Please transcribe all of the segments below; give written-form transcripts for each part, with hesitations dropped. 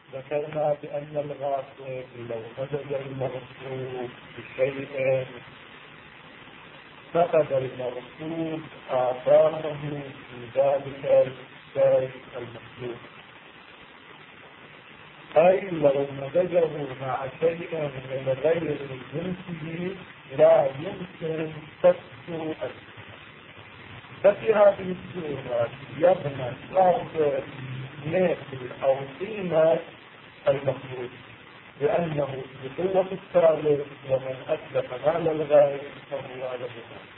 ذكرنا بأن الغاصب لو مزج المغصوب بشيء فقد المغصوب آثاره في ذلك الشيء المطلوب، أي لو مزجه مع شيء من غير جنسه لا يمكن تكسر الشيء. ففي هذه الصورة يضمن صاحب مثل أو قيمة المخلوق، لأنه بقوة الثالث ومن أتلف مال الغير فهو له.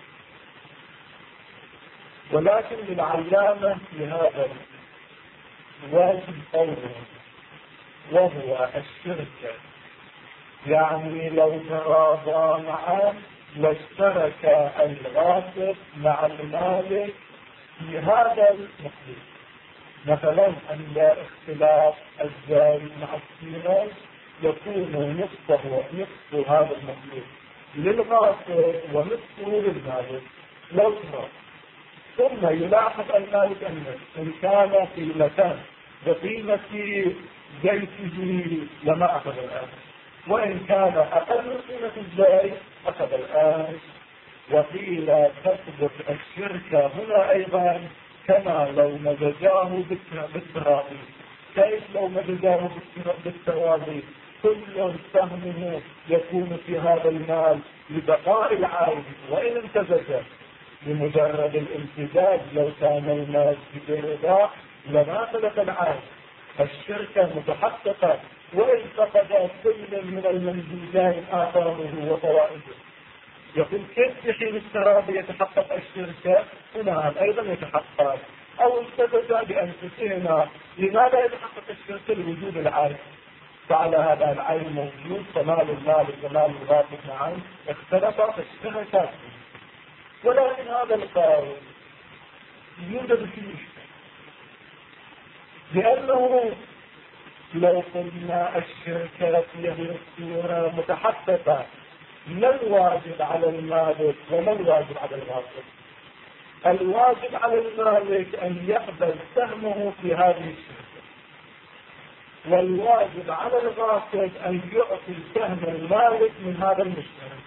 ولكن للعلامة في هذا واجب قوله وهو الشركة، يعني لو تراضى معه لاشترك الغاصب مع المالك في هذا المخلوق. مثلا عند اختلاف الزاري مع السيرة يكون نصف هذا المخلوق للغاصب ونصفه للمالك لو تراضى. ثم يلاحظ المالك إن كان قيمتان بقيمة زيته لما أخذ الآن، وإن كان أقل من قيمة الزيت أخذ الآن. وقيل تثبت الشركة هنا أيضا كما لو مزجاه بالتراضي. كيف لو مزجاه بالتراضي؟ كل سهمه يكون في هذا المال لبقاء العائد وإن امتزج. بمجرد الامتزاج لو كان المال برضا لما ثبت العائد. الشركة متحققة وإن فقد كل من المنزوجين آثاره وفوائده. يقول كيف في حين التراضي يتحقق الشركة؟ هنا أيضا يتحقق. أو امتزج بأنفسهما. لماذا يتحقق الشركة؟ لوجود العين. فعلى هذا العين موجود، فمال المالك ومال الغاصب معا اختلفا فاشتركا. ولكن هذا القول يوجد فيه مشكلة، لأنه لو قلنا الشركة في هذه الصورة متحققة، ما الواجب على المالك وما الواجب على الغاصب؟ الواجب على المالك أن يقبل سهمه في هذه الشركة، والواجب على الغاصب أن يعطي سهم المالك من هذا المشترك.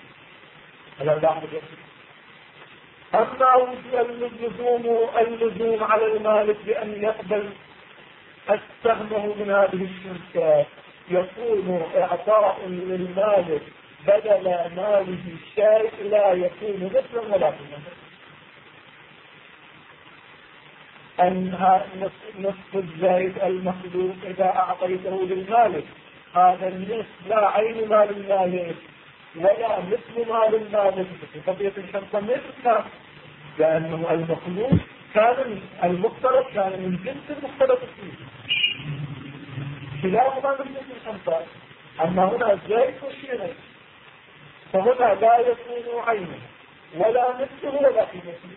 أما اللزوم على المالك بأن يقبل سهمه من هذه الشركة، يكون إعطاء للمالك بدل ماله شيء لا يكون مثلا ولا قيمة. أنها نصف الزيت المخلوق إذا أعطيته للمالك، هذا النصف لا عين مال المالك ولا مثل مال المالك بقضية الشرطة مثل، لأنه المخلوق كان المختلط كان من جنس المختلط فيه خلاف ما من جنس الشرطة. أما هنا الزيت والشيرين فهنا لا يكون عينه ولا مثله ولا قيمته،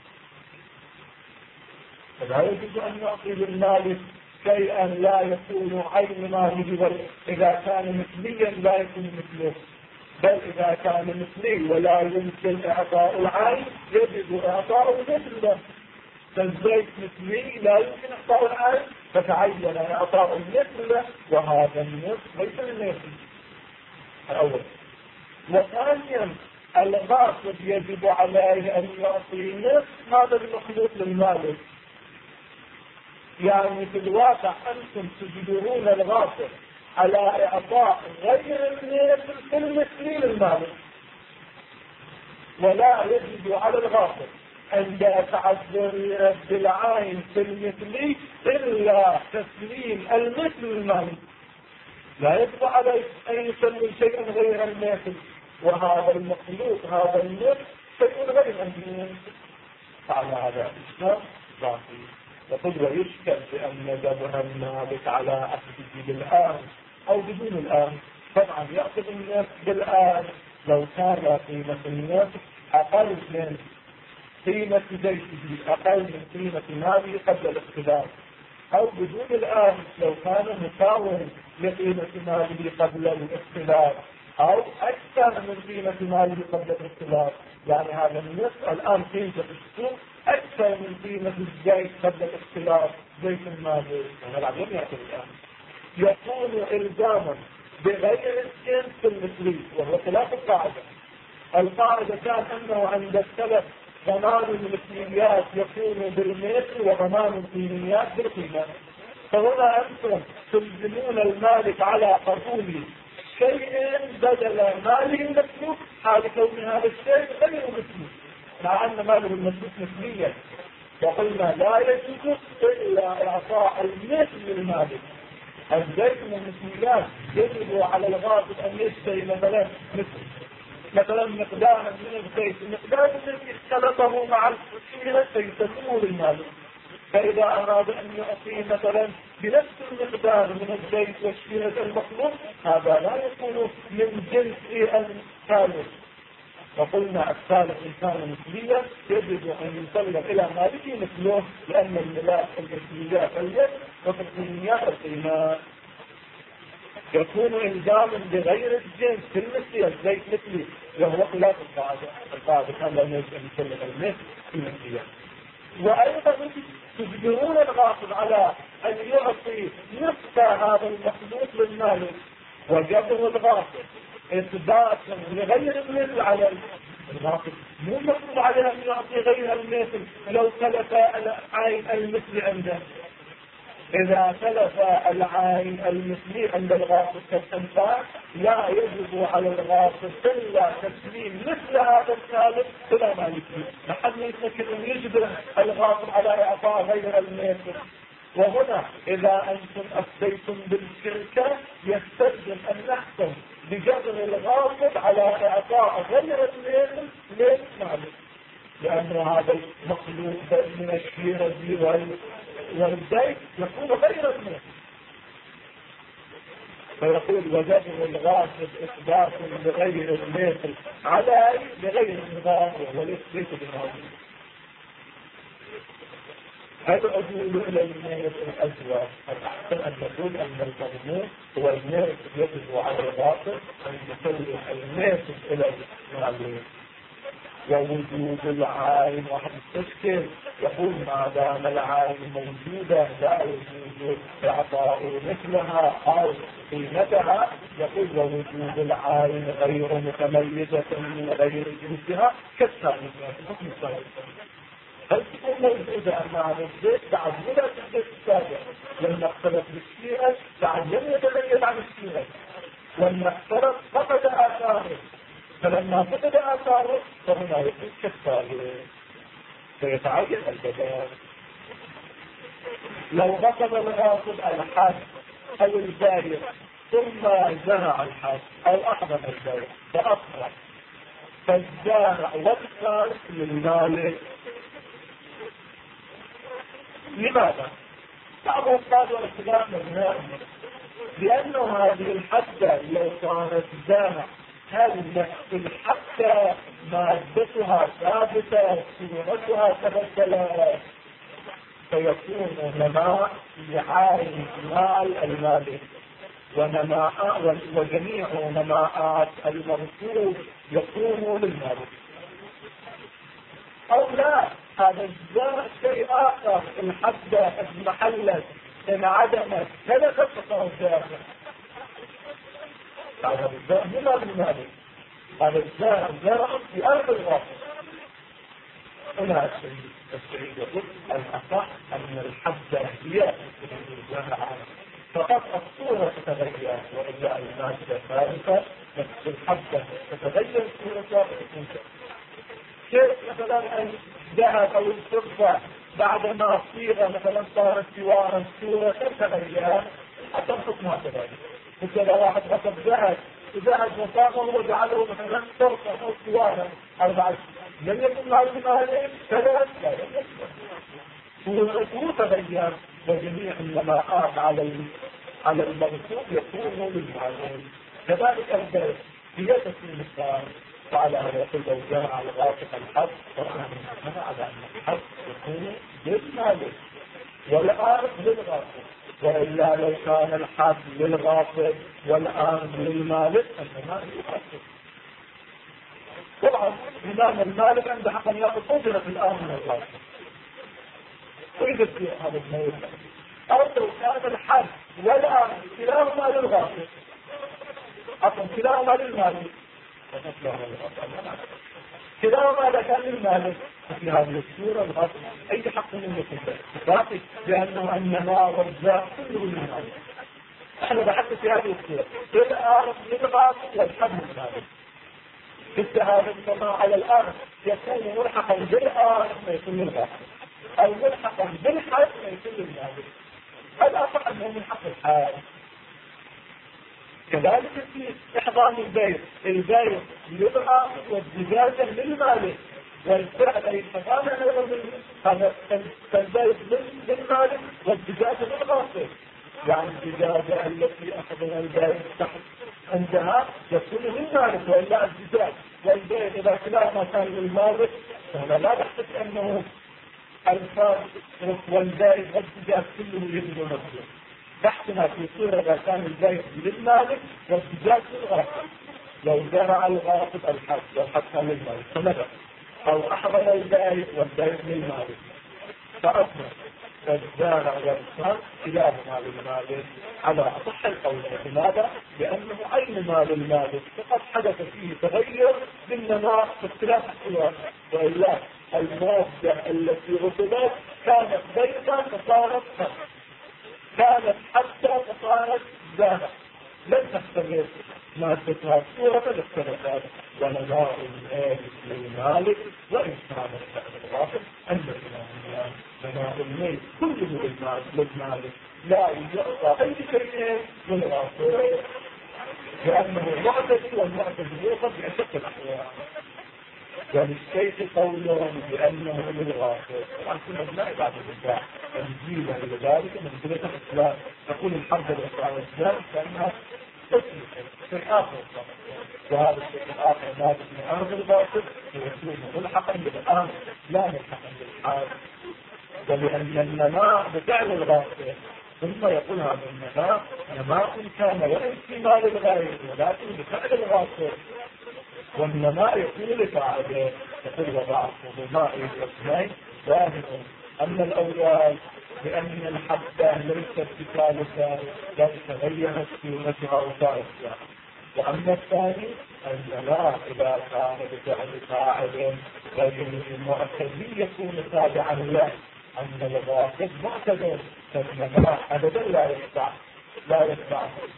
فلا يجوز أن نعطي للمالك شيئا لا يكون عين ماله، إذا كان مثليا لا يكون مثله، بل إذا كان مثلي ولا يمكن إعطاء العين يجب إعطاء مثله. فالزيت مثلي لا يمكن إعطاء العين فتعين إعطاء مثله، وهذا النصف ليس المثل الأول. وثانيا الغاصب يجب عليه أن يعطي نصف هذا المخلوق للمالك. يعني في الواقع أنتم تجبرون الغاصب على إعطاء غير المثل في المثلي للمالك، ولا يجب على الغاصب أن يتعذر بالعين في المثلي إلا تسليم المثل للمالك. لا يجب عليه أن يسلم شيئا غير المثل، وهذا المخلوق هذا النصف شيء غير المثل. على هذا الإشكال باقي. يقول ويشكل بأن ذبح المالك على أخذه بالآن أو بدون الآن. طبعا يأخذ النصف بالآن لو كان قيمة النصف أقل من قيمة زيته، أقل من قيمة ماله قبل الاختلاف، أو بدون الآن لو كان مساوٍ لقيمة ماله قبل الاختلاف، أو أكثر من قيمة ماله قبل الاختلاف. يعني هذا النصف الآن قيمته في السوق أكثر من قيمة الزيت قبل الاختلاف زيت المال، هذا العدم يأكل الآن. يكون إلزاما بغير الجنس المثلي، وهو خلاف القاعدة. القاعدة كان أنه عند السلف ضمان المثليات يكون بالمثل وضمان القيميات بالقيمة. فهنا أنتم تلزمون المالك على قبول شيء بدل ماله المسلوك حال كون هذا الشيء غير مسلوك، مع أن ماله المسلوك مثليا. وقلنا لا يجوز إلا إعطاء المثل للمالك. الزيت من المثليات يجب على الغاصب أن يشتري مثلا مقدارا من الزيت، المقدار الذي اختلطه مع الشيرة فيسلمه للمالك. فإذا أراد أن يعطيه مثلا بنفس المقدار من الزيت والشيرة المطلوب، هذا لا يكون من جنس الثالث. وقلنا الثالث إن كان مثليا يجب أن يسلم إلى مالكه مثله، لأن الملاك المثليات اليد وفي القيميات القيمات. يكون إلزاما بغير الجنس في المثلي، الزيت مثلي، وهو خلاف القاعدة كان لا يجب أن يسلم المثل في المثليات. وأيضا تجبرون الغاصب على أن يعطي نصف هذا المخلوق للمالك، وجبر الغاصب إثباتا لغير المثل على الغاصب. مو مطلوب عليه أن يعطي غير المثل لو تلف العين المثل عنده. إذا تلف العين المثلي عند الغاصب كالإنسان لا يجب على الغاصب إلا تسليم مثل هذا الثالث إلى مالكه، لحد يتذكر أن يجبر الغاصب على إعطاء غير المثل. وهنا إذا أنتم أفتيتم بالشركة يستلزم أن نحكم بجبر الغاصب على إعطاء غير المثل للمالك، لأن هذا المخلوق من الشيرة والزيت يكون غير المثل. فيقول وجبر الغاصب إثبات لغير المثل على بغير النظام والإثبات بالنظام. العدول إلى الميت الأزواج الأحسن أن نقول أن المضمون هو الميت يجب على الغاصب أن يسلم الميت إلى المعلوم. ووجود العين واحد التشكيل يقول ما دام العين موجودة لا يجوز إعطاء مثلها أو قيمتها. يقول ووجود العين غير متميزة من غير جنسها كالثالثة حكم الثالثة. هل تكون موجودة مع الزيت بعد ولا الزيت السابق؟ لما اختلط بالشيئة بعد لم يتميز عن الشيئة، لما اختلط فقد آثاره، فلما فقد آثاره فهنا يكون كالثالث فيتعين البدل. لو غصب الغاصب الحد أو الباري ثم زرع الحد أو أحضر الزرع فأصبح، فالزارع والخالق للمالك. لماذا؟ بعضهم قالوا الكلام النائم، لأنه هذه الحدة لو كانت زارع هذه الحدة مادتها ثابتة صورتها تبدلت فيكون نماء لعين مال المالك، وجميع نماءات المرسول يكون للمالك. أو لا، هذا الزرع شيء آخر، الحدة المحلة انعدمت ثلاثة تصرفات. هذا الزرع هنا بالمالك، هذا الزرع زرع في أرض الغاصب. هنا الشيء يقول الأصح أن الحدة هي الزرع فقط الصورة تتغير، وإذا المادة ثابتة نفس الحدة تتغير صورتها وتكون كيف مثلا الذهب أو الفضة بعدما صيغة مثلا صارت سوارا صورة تتغير حتى الحكم كذلك. مثل واحد غصب ذهب وصاغه وجعله مثلا صرفة أو سوارا 4 لم يكن لازم هذين ثلاث لا صورته تغير، وجميع النماءات على المرسوم يكون للمعلوم. كذلك البيت هي تسليم الثاني. وعلى هذا يقول لو جاء على غاصب الحد فرحنا من على أن الحد يكون للمالك والآن للغاصب، وإلا لو كان الحد للغاصب والآن للمالك فإنما يغاصب. طبعا إمام المالك عنده حق أن يأخذ أجرة الآن من الغاصب ويجب هذا الموضوع. أو لو كان الحد والآن إلى للمالك كذا ماذا كان للمالك في هذه الصورة الغصب أي حق من الصفات لأنه النماء والرزاق كله للمالك. احنا بحثنا في هذه الصورة الأرض للغاصب والحد للمالك. هذا النماء على الأرض يكون ملحقا بالأرض ما يكون للغاصب أو ملحقا بالحد ما يكون للمالك. هذا أصح أنه من حق الحال. كذلك في إحضان البيت يبقى والزجاجة للمالك والفعل أي تماما هذا البيت للمالك والزجاجة للغاصب. يعني الزجاجة التي أخذنا البيت تحت عندها يكون للمالك وإلا الزجاج والبيت إذا كلاهما كان للمالك فهنا لا تحدث أنه الفارق والبيت والزجاج كله يجب نفسه. تحتنا في صورة إذا كان البيت للمالك والزجاج للغاصب. لو زرع الغاصب الحد والحد كان للمالك فماذا؟ أو أحضر البيت والبيت للمالك فأصبح الزارع والإنسان كلاهما للمالك على أصح القولين. لماذا؟ لأنه عين مال المالك فقد حدث فيه تغير بالنماء في اختلاف الصور. وإلا المادة التي رسبت كانت بيضا فصارت خمس، كانت حتى فصارت زارع، لن تختلف مادتها الصورة فالاختلافات. ونماء المال للمالك وإن كان الغاصب أن نماء المال كله للمالك لا يعطى أي شيء للغاصب لأنه معتدي والمعتدي يوقف بأشد الأحوال. وللشيخ قول بأنه للغاصب. طبعا كنا بناء بعد الإسلام تنزيلا لذلك منزلة الإسلام تقول الحمد لله والإسلام كأنها في آخر وهذا الشيء الآخر ناتج من أرض الغاصب ويكون ملحقا بالآن لا ملحقا بالحال. ولأن النماء بفعل الغاصب ثم يقول هذا النماء نماء كان وإن في مال الغير ولكن بفعل الغاصب. والنماء يكون لفاعله يقول وضعف وضماء الاسمين ظاهر أن الأولاد بأن الحبة ليست بثالثة لا تغيرت قيمتها وصارتها. وأما الثاني النماء إذا كان بفعل فاعل لكن المعتدي يكون تابعا له. أن الغاصب معتدل فالنماء أبدا لا يتبع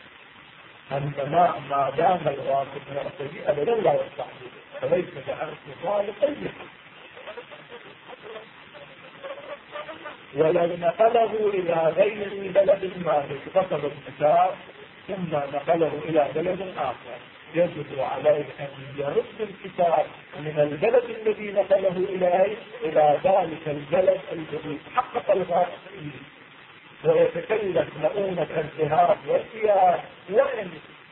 النماء ما دام الغاصب معتدي أبدا لا يتبع فليس كأنه ظالم أي حق. ولو نقله إلى غير بلد المالك فصل الكتاب ثم نقله إلى بلد آخر يجب عليه أن يرد الكتاب من البلد الذي نقله إليه إلى ذلك البلد الذي حقق الغاصب فيه ويتكلف مؤونة الذهاب والإياب وإن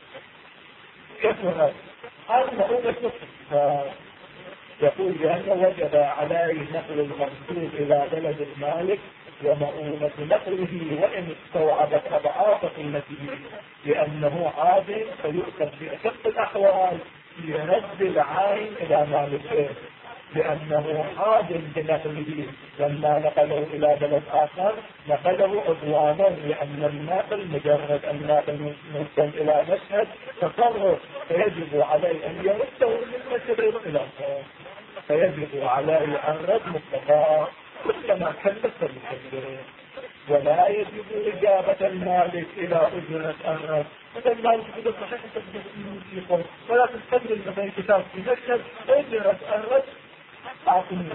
كثرت المؤونة نصف. يقول بأنه وجب عليه نقل المقصود إلى بلد المالك ومؤونة نقله وإن استوعبت أضعاف قيمته لأنه عادل فيؤخذ بأشق الأحوال لرد العين إلى مالكه لأنه عادل بنقله. لما نقله إلى بلد آخر نقله عدوانا لأن الناقل مجرد الناقل نسل إلى مشهد تصرف فيجب عليه أن يرده من مشهد إلى آخر فيجب عليه أن رد مستقى كلما كلف المكلف. ولا يجب إجابة المالك إلى أجرة الرد. مثل المالك يقول صحيح تجب ولا تستدل مثلا كتاب في مشهد أجرة الرد أعطني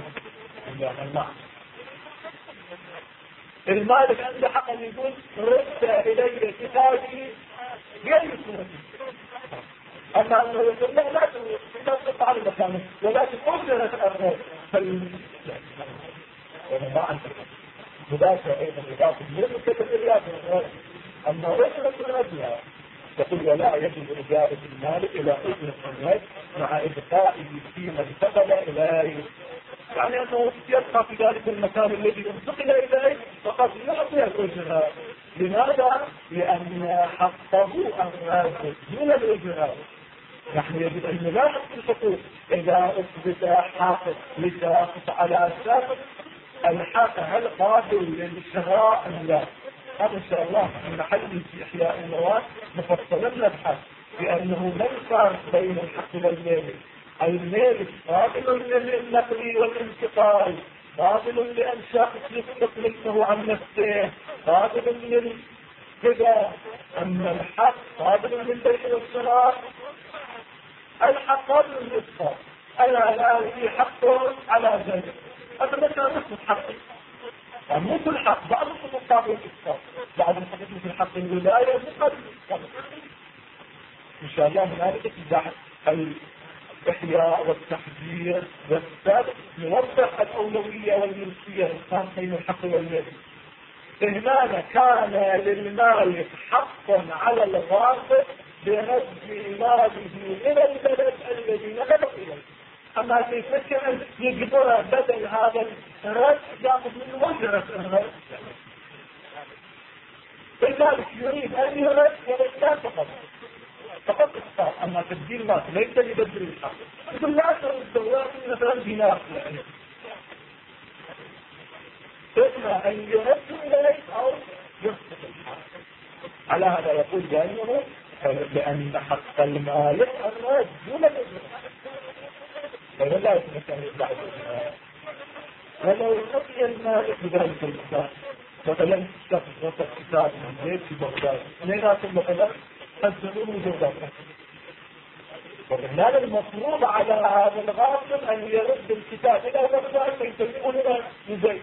المالك عنده حق أن يقول رد إلي كتابي غير سنتي. أما أنه يقول لا تنقط على مكانه ولكن أجرة الرد وأنا ما عندك مدافع أيضا إضافة من كتب الرياضة. أما أجرة الرد تقول ولا يجب إجابة المالك إلى أجرة الرد مع إبقائه فيما انتقل إليه. يعني أنه يبقى في ذلك المكان الذي انتقل إليه فقد يعطي الأجرة. لماذا؟ لأن حقه الرد من الأجرة. نحن يجب أن نلاحظ في الحقوق إذا أثبت حق لشخص على شخص الحق هل قابل للشراء أم لا. هذا إن شاء الله في محل في إحياء المواد مفصلا نبحث بأنه لا يفرق بين الحق والميل. الميل قابل للنقل والانتقال، قابل لأن شخص يستقل منه عن نفسه، قابل للهدى. أما الحق قابل للبيع والشراء. الحق قابل للإسقاط. أنا الآن في حق على ذلك، هذا مثلا نفس الحق. مو كل حق، بعض الحقوق قابل للإسقاط، بعض الحقوق مثل حق الولاية قابل للإسقاط. إن شاء الله هنالك تبع الإحياء والتحذير والثالث نوضح الأولوية والملكية الإنسان بين الحق والمال. هنا كان للمالك حق على الغاصب برد ماله من البلد الذي نقل إليه. أما في فكرة يقدر بدل هذا الرد يأخذ من وجرة الرد. المالك يريد أن يرد لا فقط إخطاء. أما تبديل مال ليس يبدل الحق. يقول لا ترد مثلا دينار إما أن يرد إليك أو يسقط الحق. على هذا يقول بأنه لأن حق المالك الرد دون الإجراء. فلا يمكن أن يطلع الإجراء. ولو لقي المالك بذلك الإجراء مثلا الشخص وصف كتاب من بيت في بغداد اثنيناتهم مثلا حزنوه جوزاته، وبالتالي المفروض على هذا الغاصب أن يرد الكتاب إلى بغداد فيسلمه إلى زيد.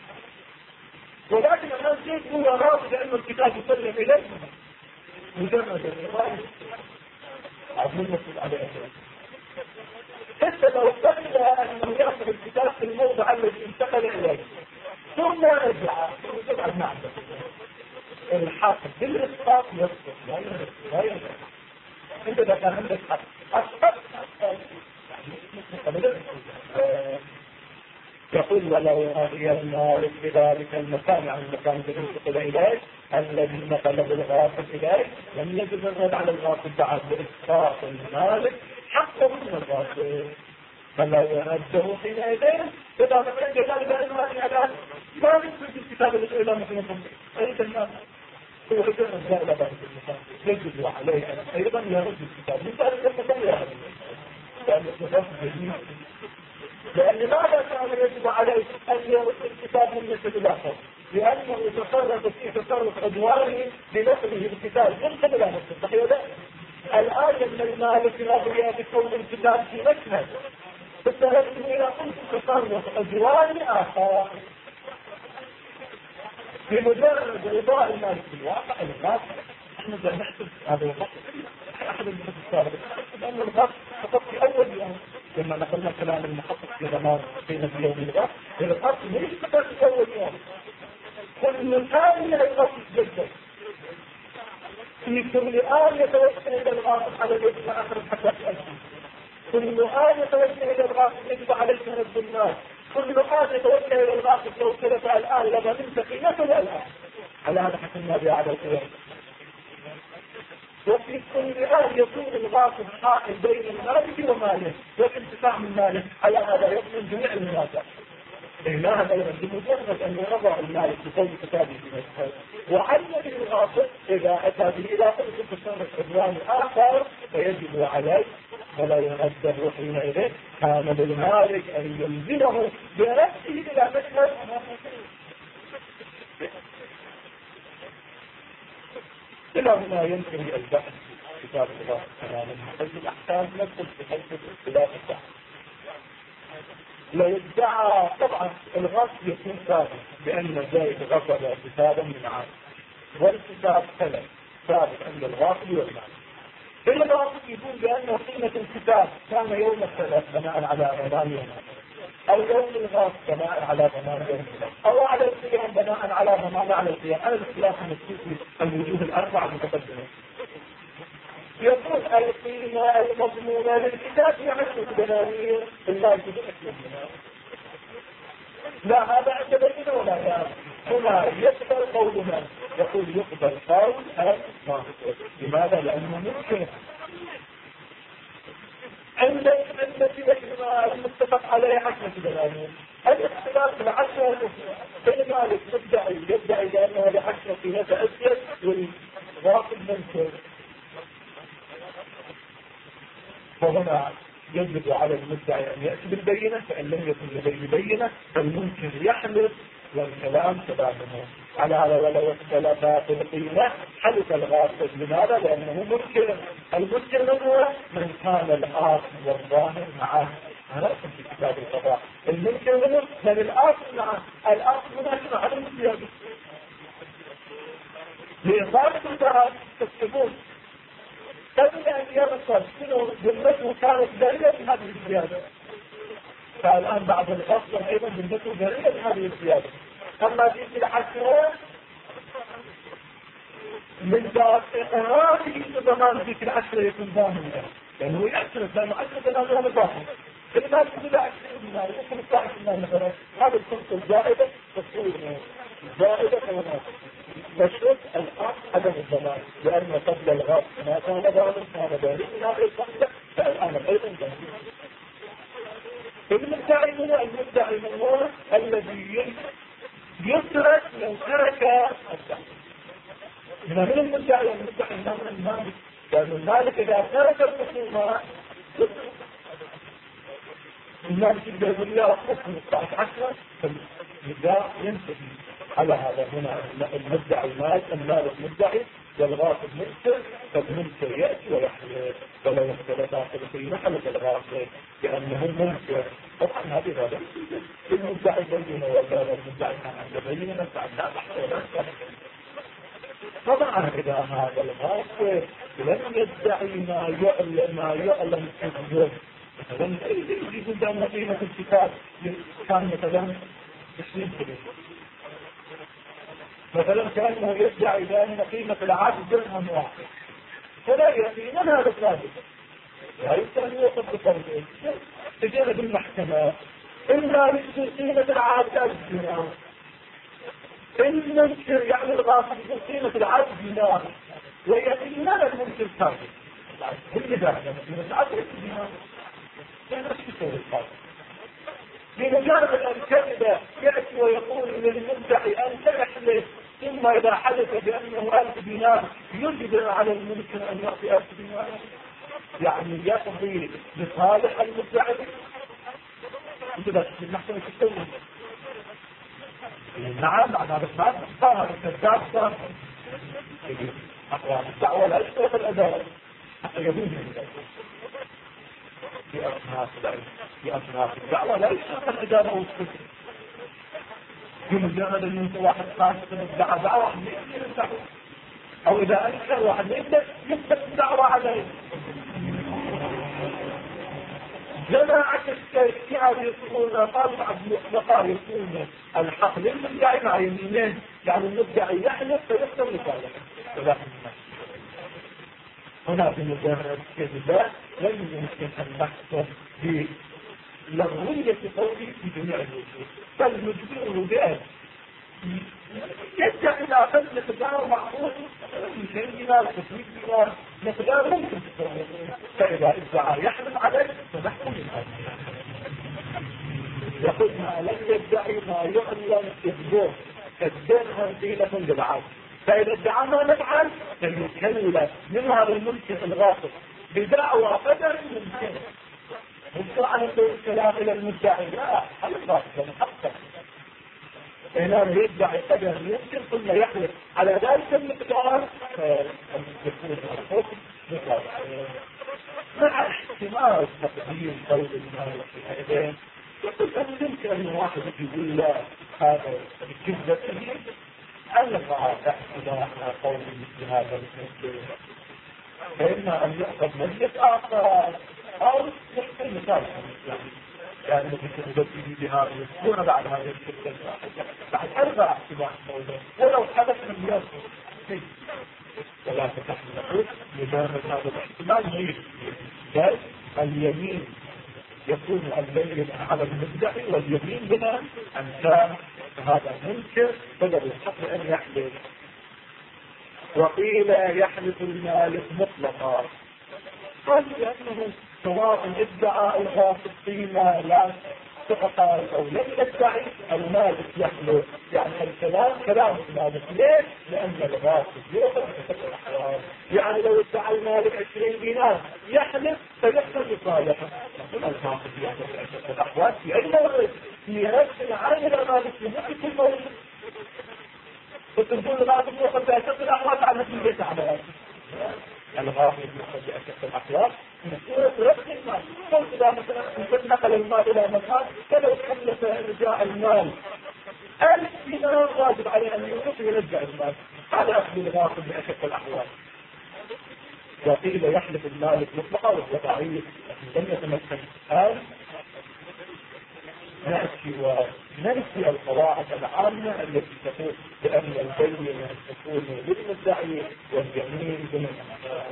ولكن الآن زيد هو راضي لأنه الكتاب يسلم إليه مجرد الرواية عظيم مسؤول عليه. حتى لو قبل أنه يأخذ الكتاب في الموضع الذي انتقل إليه ثم رجع المعبد الحاكم بالإسقاط يسقط لا يرجع. انت ده كان عندك حق أسقط يقول ولو رضي المالك بذلك المكان عن المكان الذي انتقل إليه الذي نقل بالغاصب إليه لم يجب الرد على الغاصب بعد بإسقاط المالك حقه من الغاصب، فلا يرده حينئذ إذا فكرت ذلك بأنه الآن ما يمكن الكتاب الإعلام مثل أيضا هو يجب الزائلة بعد المكان يجب عليه أيضا يرد الكتاب من ذلك المكان يرد لأن الكتاب جديد. لأن ماذا كان يجب عليه أن يرد الكتاب من مثل الآخر؟ لأنه تصرف في تصرف عدواني بنقله الكتاب من قبل نفسه. صحيح لا؟ الآن من المالك رضي بكون الكتاب في مكنه فسألت إلى كل تصرف عدواني آخر بمجرد رضاء المالك في الواقع الغاصب. احنا بدنا نحسب هذا الغاصب أحد البحث السابق لأن الغاصب فقط في أول يوم لما نقلنا كلام المحقق في زمان بين اليوم الغاصب الغاصب ليس فقط في أول يوم كل من ثانية الغاصب جدا في كل آن يتوسل إلى الغاصب على الوجه الآخر حتى الأجل كل آن يتوسل إلى الغاصب يجب عليك رد المال كل آن يتوسل إلى الغاصب لو كنت الآن لما نمت قيمته الآن على هذا حكمنا بها على القيام. وفي كل آن يكون الغاصب حائل بين المالك وماله والانتفاع من ماله على هذا يضمن جميع المنافع. لا هذا بمجرد أن يرضى المالك بقول كتابه في نفسه وعلم الغاصب إذا أتى به إلى قلب تصرف عدواني آخر فيجب عليه ولا يرده حينئذ كان للمالك أن يلزمه بنفسه إلى مشهد. إلى هنا ينتهي البحث في كتاب الله تماما حيث الأحكام نفس بحيث الاختلاف البحث. لو ادعى طبعا الغصب يكون ثابت بأن زيد غصب كتابا من عام والكتاب ثابت عند الغاصب والمالك. إلا الغاصب يقول بأن قيمة الكتاب كان يوم الثلاث بناء على ضمان يوم أو يوم الغاصب بناء على ضمان يوم أو على القيام بناء على ضمان على القيام. على الاختلاف المسؤول في الوجوه الأربعة المتقدمة. يقول القيمة المضمونة للكتاب هي 10 دنانير الله يجب لا هذا عند بيننا ولا لا. هنا يقبل قولنا يقول يقبل قول لماذا؟ لأنه ممكن عند النتيجة المتفق عليه 10 دنانير. الاختلاف العشرة المالك يدعي بأنه ل10 قيمة أسير والواقع منكر فهنا يجب على المدعي أن يأتي بالبينة، فإن لم يكن لديه بينة فالمنكر يحلف والكلام تبادله على هذا. ولو اختلف في القيمة حلف الغاصب. لماذا؟ لأنه منكر. المنكر من هو؟ من كان الآصل والظاهر معه. هذا في كتاب القضاء. المنكر من الآصل معه. الآصل مناسب على المزيادة لإقامة الجهاد تكتبون قبل أن يرسل شنو ذمته كانت بريئة من هذه الزيادة. فالآن بعض الأصل أيضا ذمته بريئة من هذه الزيادة. أما في العشرة من باب إقراره بضمان ذيك العشرة يكون ظاهرا، لأنه يعترف لأنه عشرة ضمان ظاهر. فلما تقول 20 دينار يمكن 15 دينار مثلا، هذا الخمس الزائدة تصير زائدة كمان. فالشرط الأصل عدم الضمان، لأن قبل الغاص ما كان ضامن كان بارئ من هذه الخمسة، فالآن أيضا ضامن. المدعي من هو الذي يترك لو ترك الدعوة. من المدعي من المالك، لأن المالك إذا ترك الخصومات المالك يقول لا حكم 15 فالنداء ينتهي. على هذا هنا المدعي المالك مدعي والغاصب منكر، فالمنكر يأتي ويحلف ولو اختلف في القيمة حلف الغاصب لأنه منكر. طبعا هذه غالبا المدعي بينه ولا المدعي كان عنده بينه فعلا بحثه. طبعا إذا هذا الغاصب لم يدعي ما يعلم كذبه، مثلا يجب أن قيمة الكتاب كان مثلا 20 كيلو، مثلا كأنه يدعي بأن قيمة العبد درهم واحد، فلا يقينا هذا ثابت لا يمكن أن يوصف بقوله. تجينا بالمحكمة إلا يجب قيمة العبد 1000 دينار، إن ننكر يعني الغاصب يقول قيمة العبد دينار ويقينا المنكر ثابت. اللي ذا قيمة العبد دينار نفس يسوي القاضي. بمجرد الكذبة يأتي ويقول للمدعي أنت يحلف، ثم إذا حدث بأنه 1000 دينار يجب على المنكر أن يعطي 1000 دينار، يعني يقضي لصالح المدعي. انت بس المحكمة تستوي. نعم بعد هذا الصلاة صار الكذاب صار أقوام الدعوة لا يشترط الأداء حتى يبين في أثناء الدعوة لا يشترط الإجابة والسكت. بمجرد أن أنت واحد خاصة الدعوة دعوة أو إذا أنكر واحد يبدأ الدعوة عليه. جماعة الشيعة يقولون طالب عبد المطلقاء يقولون الحق للمدعي مع يمينين، يعني المدعي يحلف فيحكم لصالحه. هنا بمجرد كذبة لم يمكن أن نحكم بلغوية قوله في جميع الوجوه، بل نجبره بأن يدعي إلى أقل مقدار معقول 200 دينار 300 دينار مقدار ممكن تكون، فإذا ادعى يحلم عليه فنحكم بالهذا. يقول ما لم يدعي ما يعلم إثبوه كالدرهم دينة للعبد، فإذا ادعى ما نفعل فيكلف من هذا المنكر الغاصب بدعوى قدر ممكن. ممكن أن يقول الكلام إلى المدعي لا هل الغاصب محقق إنه يدعي قدر يمكن ثم يحلف على ذلك المقدار يكون الحكم مع احتمال تقديم قول المالك في هذين. يقول أن يمكن أن واحد يقول لا هذا الكذبة فيه أن الرعاة إلى قول مثل هذا المثل، فإما أن يأخذ مجلس آخر أو يحصل مثال يعني مثل بهذا يكون بعد هذا الكذبة بعد 4 احتمال موضوع ولو حدث من يوم ولا تتحمل مجرد هذا الاحتمال غير بل اليمين يكون الليل على المدعي واليمين هنا أن كان هذا منكر بدل الحق أن يحلف. وقيل يحلف المالك مطلقا، قال لأنه سواء ادعى الغاصب فيما لا تقطع أو لم يدعي المالك يحلف، يعني الكلام كلام المالك. ليش؟ لأن الغاصب يؤخذ بفتح الأحوال، يعني لو ادعى المالك 20 دينار يحلف فيحصل المصالحة نقول الغاصب يحدث عدة الأحوال في أي مورد في نفس العين الغالب في نفس كل مورد وتقول الغاصب يأخذ بعدة الأحوال على في البيت على الغاصب يأخذ بعدة الأحوال مسؤولة رفع المال قلت إذا مثلا نقل المال إلى مكان فلو حلف رجاء المال الإمام واجب عليه أن يرجع المال هذا أخذ الغاصب بأشد الأحوال. وقيل يحلف المالك مطلقا وهو ضعيف لم يتمكن الآن نأتي القواعد العامة التي تقول بأن البينة تكون للمدعي واليمين للمدعي.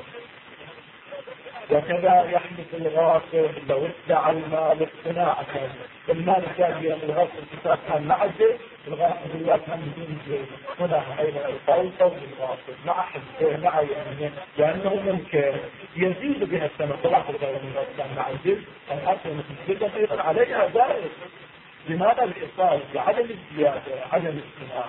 وكذا يحدث الغاصب لو ادعى المالك صناعة المالك كان يوم الغاصب الكتاب كان معجز الغاصب هو كان ينزل صناعة أين القول قول الغاصب مع حزبه مع يمينه لأنه ممكن يزيد بها السنة طلعت الغير من الغاصب كان معجز الأصل مثل جدا أيضا عليها زائد. لماذا الإصال بعدم الزيادة عدم الصناعة؟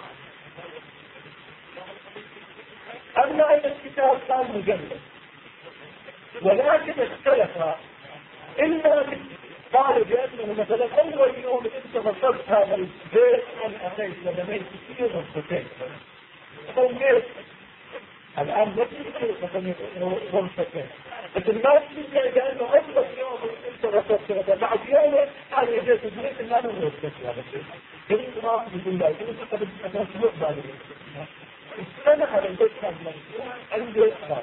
أما أن الكتاب كان مجلد ولكن اختلف إلا قالوا بأنه مثلا أول يوم أنت وصلت هذا البيت أن أتيت ولميت كثير غرفتين فميت الآن نفسي مثلا غرفتين لكن ما تجد لأنه أول يوم أنت وصلت بعد يوم أنا جيت بيت أن أنا غرفتين هذا الشيء كنت راح بقول الله كنت قد أسبوع بعد السنة هذا البيت كان مرسوم عندي إخبار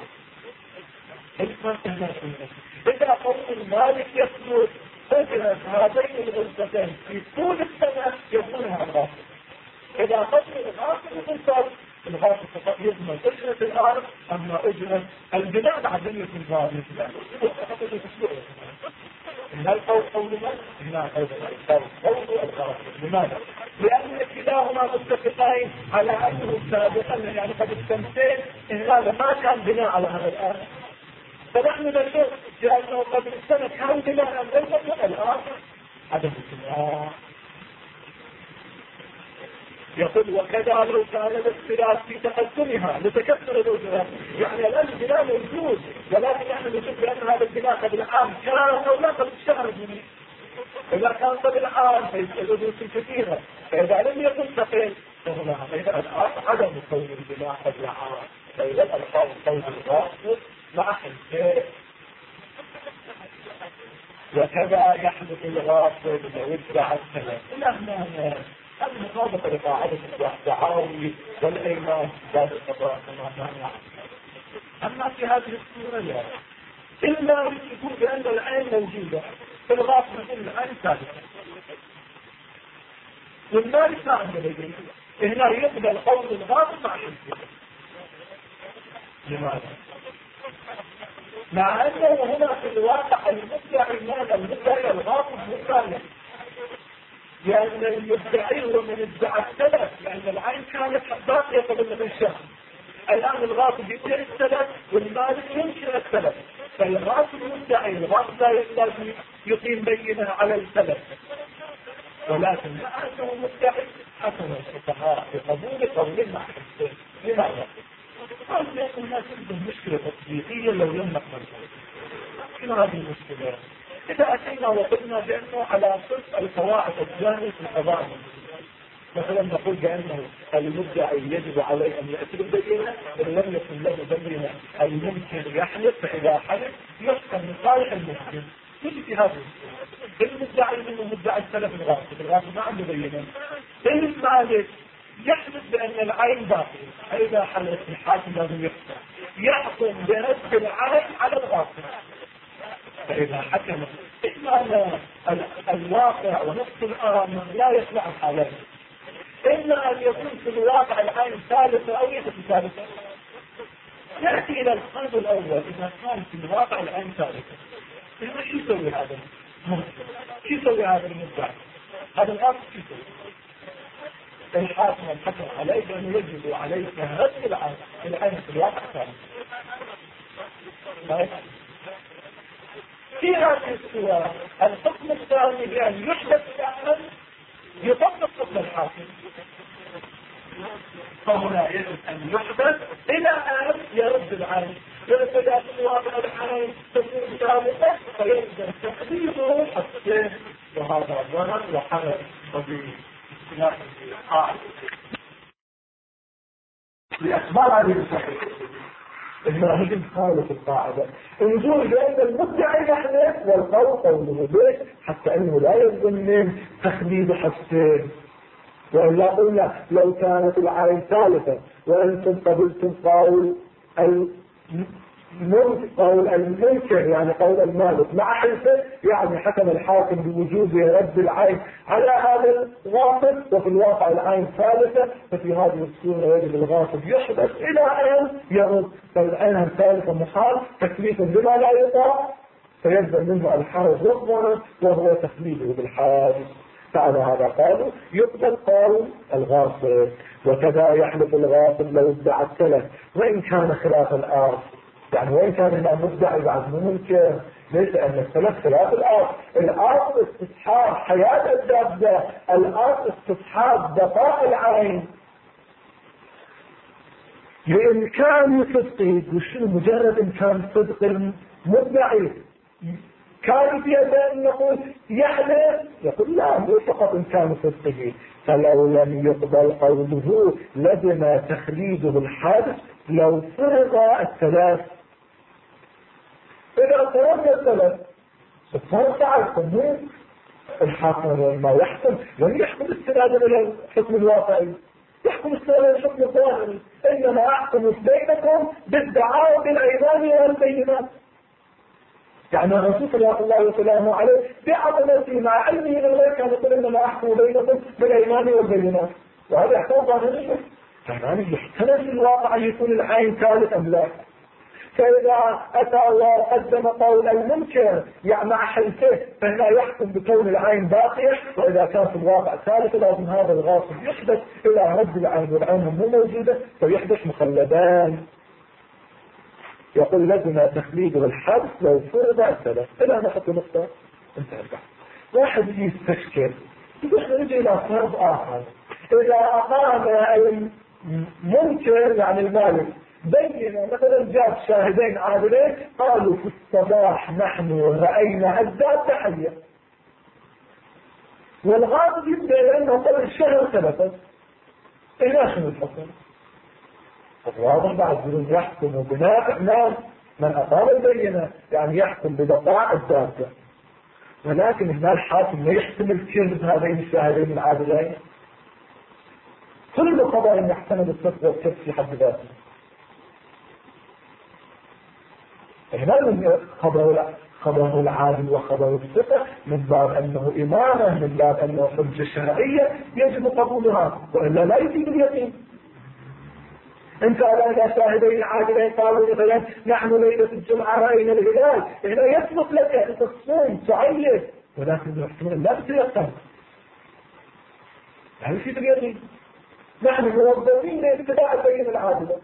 إذا قول المالك يثبت فجرت هذين الغرفتين في طول السنة يضمنها الغاصب. إذا قول الغاصب ينصر الغاصب فقط يضمن أجرة الأرض أما أجرة البناء بعد أن يكون ظالم هل قول من؟ هنا قول الغاصب. لماذا؟ لأن كلاهما متفقين على أنه سابقا يعني قد السنتين إن هذا ما كان بناء على هذا الآن فنحن نشوف لأنه قبل السنة كان بناء على الآن عدم البناء. يقول وكذا لو كان الاختلاف في تقدمها لتكثر الوجوه يعني الآن البناء موجود ولكن نحن نشوف بأن هذا البناء قبل عام كان أو لا قبل الشهر منه إذا كان قبل عام فيجوز كثيرا فإذا لم يكن ثقيل فهنا عدم كون البناء قبل عام فإذا القول قول الغاصب مع حزبه. وكذا يحدث الغاصب لو ادعى السلام الأهمان المطابقة لقاعدة التعاون والأيمان ذات القضاء كما كان. أما في هذه الصورة لا إلا يقول بأن العين موجودة في الغاصب يقول العين ثابتة والمالك ما عنده بيجي هنا يقبل قول الغاصب مع حزبه. لماذا؟ مع أنه هنا في الواقع المدعي ماذا المدعي الغاصب مصالح لأن المدعي هو من ادعى السلف لأن العين كانت باقية قبل من الشهر الآن الغاصب يدعي السلف والمالك ينشر السلف فالغاصب مدعي الغاصب لا يحتاج يقيم بينة على السلف ولكن مع أنه مدعي حسن الفقهاء بقبول قول مع حسن. لماذا؟ قال لأن الناس عندهم مشكلة تطبيقية لو لم نقبل شنو هذه المشكلة؟ إذا أتينا وقلنا بأنه على صرف القواعد الجاهزة في القضاء مثلا نقول بأنه المدعي يجب عليه أن يأتي بالبينة إن لم يكن له بينة الممكن يحلف فإذا حلف يحكم من صالح الممكن كل في هذا المدعي منه مدعي السلف الغاصب ما عنده بينة المالك يحدث بأن العين باقي فإذا حلف الحاكم لازم يحكم بنفس العين على الغاصب فإذا حكم إلا الواقع ونفس الآن لا يسمع الحالين إلا أن يكون في الواقع العين ثالثة أو يكون ثالثة يأتي إلى القلب الأول إذا كان في الواقع العين ثالثة إذا شو يسوي هذا؟ شو يسوي هذا المدعي؟ هذا الآن شو يسوي؟ الحاكم الحكم عليه أنه يجب عليه هذه العين في الواقع ثالثة في هذه الصورة الحكم الثاني بأن يحدث فعلا يطبق حكم الحاكم فهنا يجب أن يحدث إلى أن يرد العين فإذا في الواقع العين تكون ثابتة فيلزم الظهر وحدث طبيعي لأسباب هذه الصحيح إنه هذه خالف القاعدة نقول بأن المدعي يحلف والقول قوله ليش حتى أنه لا يلزم من تخليد حسين وإلا قلنا لو كانت العين ثالثة وأنتم قبلتم قول المنكر يعني قول المالك مع حلفه يعني حكم الحاكم بوجوب رد العين على هذا الغاصب وفي الواقع العين ثالثة ففي هذه الصورة يجب الغاصب يحدث إلى أن يرد فالعين الثالثة محال تكليفا بما لا يطاع فيلزم منه الحرج والضرر وهو تخليده بالحادث فعلى هذا قالوا يقبل قول الغاصب وكذا يحلف الغاصب لو ادعى السلف وإن كان خلاف الأرض يعني وين كان المدعي بعد ممكن ليس أن السلف خلاف الأرض استصحاب حياة الدابة الأرض استصحاب بقاء العين بإمكان صدقه وشو مجرد إمكان صدق المدعي كان في أن نقول يحلف يقول لا مو فقط إمكان صدقه فلو لم يقبل قوله لزم تخليده الحادث لو فرض الثلاث إذا فرض الثلاث فصار على القانون الحاكم ما يحكم لم يحكم استنادا إلى الحكم الواقعي يحكم استنادا إلى الحكم الظاهري إنما أحكم بينكم بالدعاوى بالأيمان والبينات يعني الرسول صلى الله عليه وسلم عليه بعضلته مع علمه من غير كان يقول إنما أحكم بينكم بالأيمان والبينات وهذا يحكم ظاهريا فمعنى يحتمل في الواقع يكون العين ثالث أم لا فإذا أتى الله وقدم قول المنكر يعني مع حلفه فهنا يحكم بكون العين باقية وإذا كان في الواقع ثالث لازم هذا الغاصب يحدث إلى رد العين والعين مو موجودة فيحدث مخلدان يقول لازم تخليده الحبس لو فرض الثلاث إلى نحط نقطة انتهى البحث واحد يجي يستشكل يقول نجي إلى فرض آخر إذا أقام المنكر يعني المالك بينا مثلا جاب شاهدين عادلين قالوا في الصباح نحن رأينا الدابة حية والغاضب يبدأ لأنه قبل الشهر ثلاثة إلى شنو الحكم الواضح بعد ذلك يحكم بنافع من أقام البينة يعني يحكم ببقاء الدابة ولكن هنا الحاكم لا يحتمل كذب هذين الشاهدين العادلين كل قضاء يحتمل الصدق والكذب في حد ذاته هنا من خبر العادل وخبر الثقة من باب أنه إمامة من باب أنه حجة شرعية يجب قبولها وإلا لا يفيد اليقين انت على شاهدين عادلين قالوا مثلا نحن ليلة الجمعة رأينا الهلال هنا يثبت لك أن تصوم تعيد ولكن احتمال لا تتيقن لا يفيد اليقين نحن موظفين لاتباع بين العادلة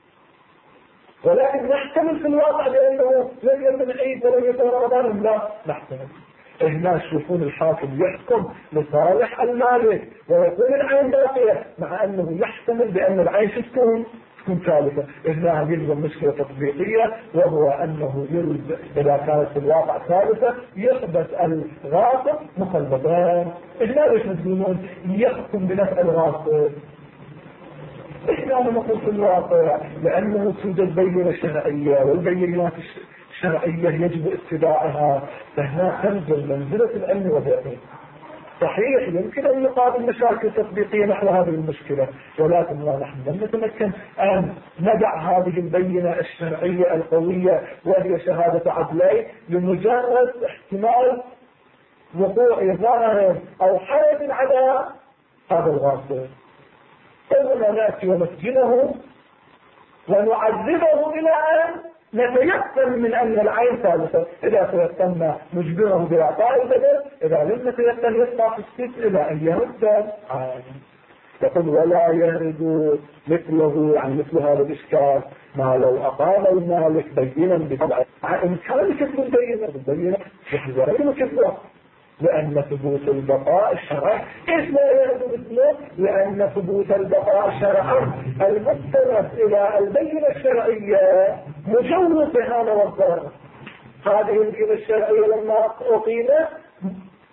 ولكن نحتمل في الواقع بأنه لم يكن العيد ولم يكن رمضان لا نحتمل هنا تشوفون الحاكم يحكم لصالح المالك ويكون العين باقية مع أنه يحتمل بأن العين تكون ثالثة هنا يلزم مشكلة تطبيقية وهو أنه يلزم إذا كانت في الواقع ثالثة يحدث الغاصب مخلدان هنا ليش تقولون يحكم بنفع الغاصب إحنا نقول في الواقع لأنه توجد بينة شرعية والبينات الشرعية يجب اتباعها فهنا تنزل منزلة الأمن واليقين صحيح يمكن أن يقابل مشاكل تطبيقية نحو هذه المشكلة ولكن نحن لم نتمكن أن ندع هذه البينة الشرعية القوية وهي شهادة عدلين لمجرد احتمال وقوع ظاهر أو حرج على هذا الغاصب إنما نأتي ومسجنه ونعذبه إلى أن نتيقن من أن العين ثالثة إذا تيقنا نجبره بإعطاء البدل إذا لم نتيقن يسقع في السجن إلى أن يرد العين يقول ولا يرد مثله عن مثل هذا الإشكال ما لو أقام المالك بينا بطبع إن كان كتب البينة يحذر كتبه لأن ثبوت البقاء الشرعي إيش لا يرد مثله لأن ثبوت البقاء الشرعي المستند إلى البينة الشرعية مجوز هذا والضرر هذه البينة الشرعية لما أقيمت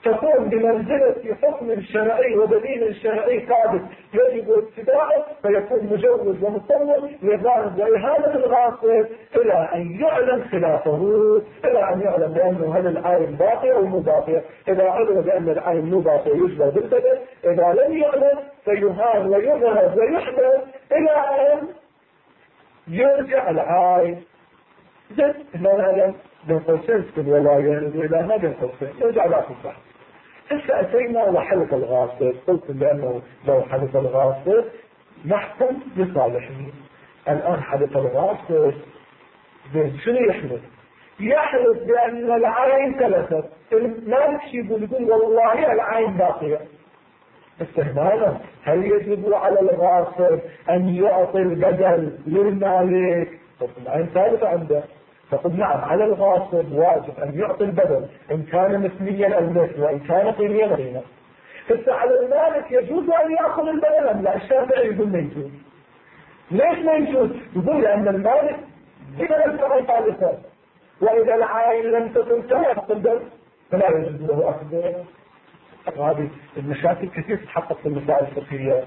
تكون بمنزلة حكم شرعي ودليل شرعي ثابت يجب اتباعه، فيكون مجوز ومصور لضرب وإهانة الغاصب إلى أن يعلم خلافه، إلى أن يعلم بأنه هل العين باقية أو مو باقية. إذا علم بأن العين مو باقية يجبر بالبدل، إذا لم يعلم فيهان ويذهب ويحمل إلى أن يرجع العين. هذا بين قوسين في الولاية إلى ما بين قوسين يرجع ذاك الصح. هسه أتينا وحلق الغاصب، قلت بأنه لو حلق الغاصب نحكم بصالحه. الآن حلق الغاصب شنو يحلف؟ يحلف بأن العين تلفت. المالك يقول والله العين باقية. استهمالا هل يجب على الغاصب أن يعطي البدل للمالك؟ العين ثابتة عنده، فقل نعم على الغاصب واجب أن يعطي البدل إن كان مثليا المثل وإن كان قيميا قيمة. على المالك يجوز أن يأخذ البدل أم لا؟ الشافعي يقول ما يجوز. ليش ما يجوز؟ يقول لأن المالك إذا لم تكن ثالثا، وإذا العين لم تكن ثالثا فلا يجوز له أخذ. هذه المشاكل كثير تتحقق في المسائل الفقهية.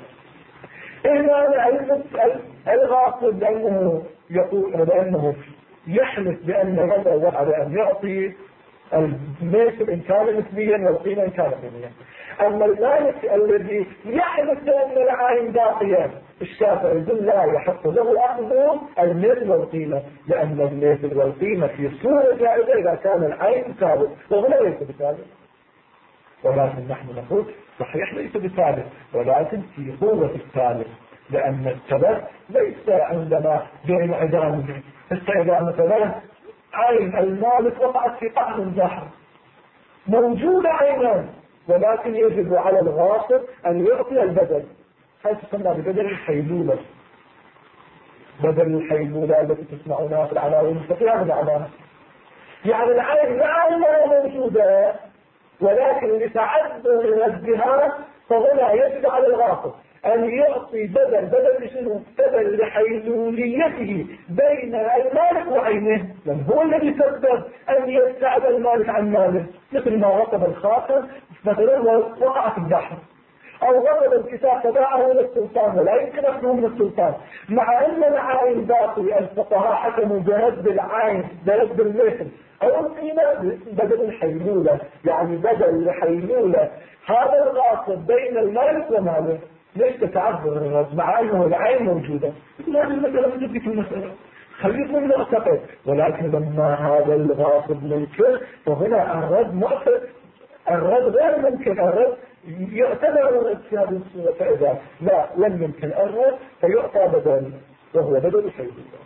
الغاصب لأنه يقول بأنه يحلف بأن الرجل على أن يعطي المثل إن كان مثليا والقيمة إن كان قيميا. أما المالك الذي يحلف بأن العين باقية، الشافعي يقول لا يحق له أخذ المثل والقيمة، لأن المثل والقيمة في صورة جائزة إذا كان العين ثابت، وهو ليس بثابت. ولكن نحن نقول صحيح ليس بثابت، ولكن في قوة الثالث، لأن الثبات ليس عندنا بين عدامه. إذا مثلا عين المالك وقعت في قعر البحر موجودة عينان، ولكن يجب على الغاصب أن يعطي البدل، هذا يسمى ببدل الحيلولة. بدل الحيلولة التي تسمعونها في العناوين الفقهية معناها يعني العين لا موجودة، ولكن لتعذر ردها فهنا يجب على الغاصب أن يعطي بدل شنو؟ بدل لحيلوليته بين المالك وعينه، لأن هو الذي سبب أن يبتعد المالك عن ماله، مثل ما غصب الخاتم مثلا وقع في البحر، أو غضب الكتاب تباعه للسلطان ولا يمكن أخذه من السلطان، مع أن العين باقي. الفقهاء حكموا برد العين برد المثل أو القيمة بدل الحيلولة، يعني بدل الحيلولة هذا الغاصب بين المالك وماله. ليش تتعذر الرد مع أنه العين موجودة؟ لا المسألة موجودة في المسألة، خليكم نعتقد. ولكن لما هذا الغاصب ممكن فهنا الرد مؤثر، الرد غير ممكن. الرد يعتبر الرد في هذه الصورة، فإذا لا لم يمكن الرد فيعطى بدل وهو بدل الحيلولة.